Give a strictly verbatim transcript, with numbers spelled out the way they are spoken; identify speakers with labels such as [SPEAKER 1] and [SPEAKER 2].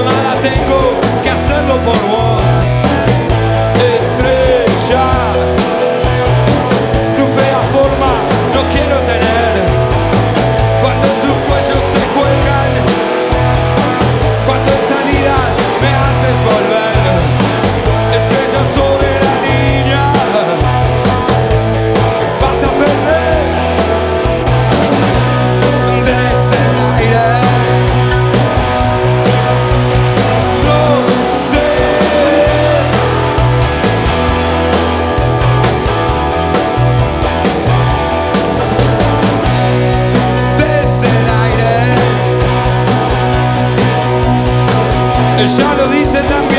[SPEAKER 1] nada tengo que hacerlo por vos. Estrella, tu fea forma no quiero tener. Cuando sus cuellos te cuelgan, cuando en salidas me haces volver. Estrella sobre la línea, vas a perder desde el aire. No sé, desde el aire. Ella lo dice también.